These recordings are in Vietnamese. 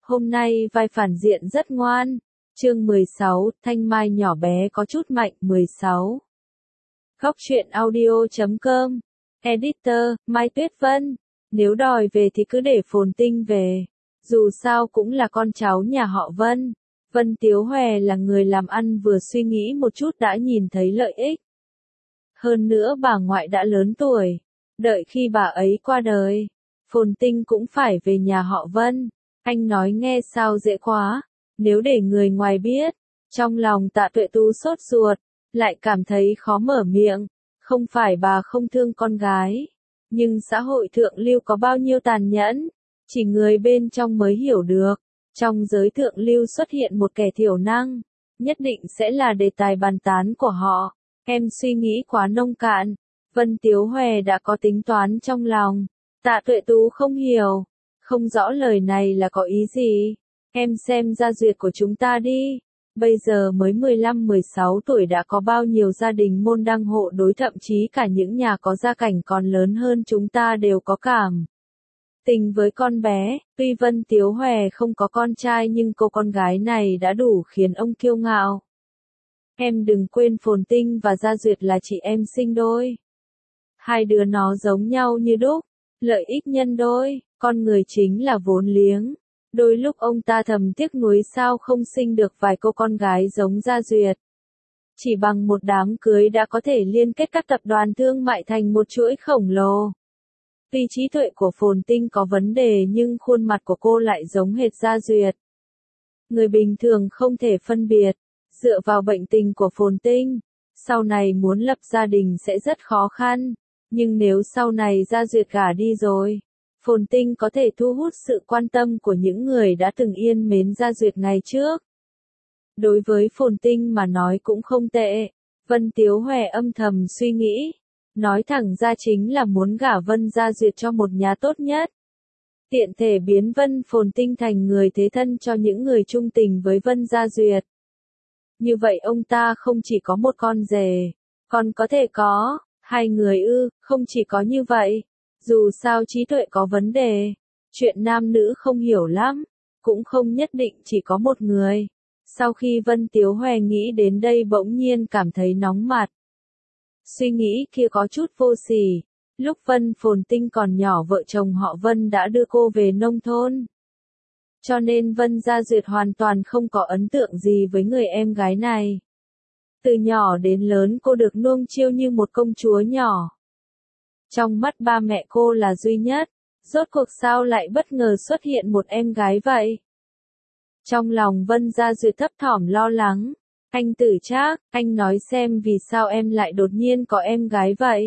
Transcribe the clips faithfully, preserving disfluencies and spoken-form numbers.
Hôm nay vai phản diện rất ngoan. Chương mười sáu, Thanh Mai nhỏ bé có chút mạnh. mười sáu. Góc truyện audio chấm com. Editor, Mai Tuyết Vân. Nếu đòi về thì cứ để Phồn Tinh về. Dù sao cũng là con cháu nhà họ Vân. Vân Tiếu Hòe là người làm ăn vừa suy nghĩ một chút đã nhìn thấy lợi ích. Hơn nữa bà ngoại đã lớn tuổi. Đợi khi bà ấy qua đời, Phồn Tinh cũng phải về nhà họ Vân. Anh nói nghe sao dễ quá. Nếu để người ngoài biết, trong lòng Tạ Tuệ Tú sốt ruột, lại cảm thấy khó mở miệng. Không phải bà không thương con gái, nhưng xã hội thượng lưu có bao nhiêu tàn nhẫn, chỉ người bên trong mới hiểu được. Trong giới thượng lưu xuất hiện một kẻ thiểu năng, nhất định sẽ là đề tài bàn tán của họ. Em suy nghĩ quá nông cạn. Vân Tiếu Hòe đã có tính toán trong lòng. Tạ Tuệ Tú không hiểu, không rõ lời này là có ý gì. Em xem gia duyệt của chúng ta đi. Bây giờ mới mười lăm mười sáu tuổi đã có bao nhiêu gia đình môn đăng hộ đối, thậm chí cả những nhà có gia cảnh còn lớn hơn chúng ta đều có cảm tình với con bé. Tuy Vân Tiếu Hòe không có con trai nhưng cô con gái này đã đủ khiến ông kiêu ngạo. Em đừng quên Phồn Tinh và Gia Duyệt là chị em sinh đôi. Hai đứa nó giống nhau như đúc, lợi ích nhân đôi, con người chính là vốn liếng. Đôi lúc ông ta thầm tiếc nuối sao không sinh được vài cô con gái giống Gia Duyệt. Chỉ bằng một đám cưới đã có thể liên kết các tập đoàn thương mại thành một chuỗi khổng lồ. Tuy trí tuệ của Phồn Tinh có vấn đề nhưng khuôn mặt của cô lại giống hệt Gia Duyệt. Người bình thường không thể phân biệt. Dựa vào bệnh tình của Phồn Tinh, sau này muốn lập gia đình sẽ rất khó khăn. Nhưng nếu sau này Gia Duyệt gả đi rồi, Phồn Tinh có thể thu hút sự quan tâm của những người đã từng yên mến Gia Duyệt ngày trước. Đối với Phồn Tinh mà nói cũng không tệ. Vân Tiếu Hòe âm thầm suy nghĩ. Nói thẳng ra chính là muốn gả Vân Gia Duyệt cho một nhà tốt nhất. Tiện thể biến Vân Phồn Tinh thành người thế thân cho những người trung tình với Vân Gia Duyệt. Như vậy ông ta không chỉ có một con rể, còn có thể có hai người ư. Không chỉ có như vậy. Dù sao trí tuệ có vấn đề, chuyện nam nữ không hiểu lắm, cũng không nhất định chỉ có một người. Sau khi Vân Tiếu Hòe nghĩ đến đây bỗng nhiên cảm thấy nóng mặt. Suy nghĩ kia có chút vô sỉ. Lúc Vân Phồn Tinh còn nhỏ vợ chồng họ Vân đã đưa cô về nông thôn. Cho nên Vân Gia Duyệt hoàn toàn không có ấn tượng gì với người em gái này. Từ nhỏ đến lớn cô được nuông chiêu như một công chúa nhỏ. Trong mắt ba mẹ cô là duy nhất, rốt cuộc sao lại bất ngờ xuất hiện một em gái vậy? Trong lòng Vân Gia Duyệt thấp thỏm lo lắng. Anh Tử Trác, anh nói xem vì sao em lại đột nhiên có em gái vậy?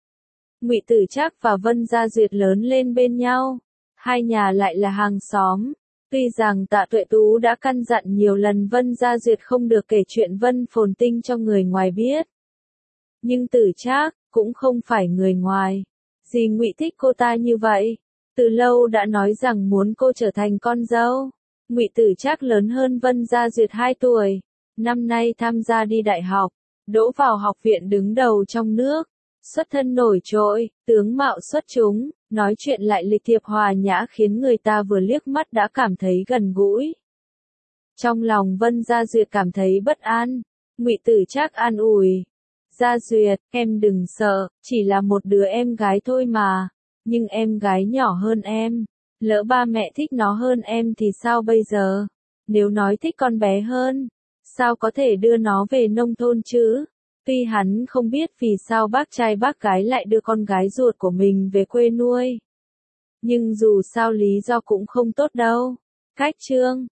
Ngụy Tử Trác và Vân Gia Duyệt lớn lên bên nhau, hai nhà lại là hàng xóm. Tuy rằng Tạ Tuệ Tú đã căn dặn nhiều lần Vân Gia Duyệt không được kể chuyện Vân Phồn Tinh cho người ngoài biết. Nhưng Tử Trác cũng không phải người ngoài. Dì Ngụy thích cô ta như vậy. Từ lâu đã nói rằng muốn cô trở thành con dâu. Ngụy Tử Trác lớn hơn Vân Gia Duyệt hai tuổi. Năm nay tham gia đi đại học. Đỗ vào học viện đứng đầu trong nước. Xuất thân nổi trội, tướng mạo xuất chúng. Nói chuyện lại lịch thiệp hòa nhã khiến người ta vừa liếc mắt đã cảm thấy gần gũi. Trong lòng Vân Gia Duyệt cảm thấy bất an. Ngụy Tử Trác an ủi. Gia Duyệt, em đừng sợ, chỉ là một đứa em gái thôi mà. Nhưng em gái nhỏ hơn em. Lỡ ba mẹ thích nó hơn em thì sao bây giờ? Nếu nói thích con bé hơn, sao có thể đưa nó về nông thôn chứ? Tuy hắn không biết vì sao bác trai bác gái lại đưa con gái ruột của mình về quê nuôi. Nhưng dù sao lý do cũng không tốt đâu. Cách chương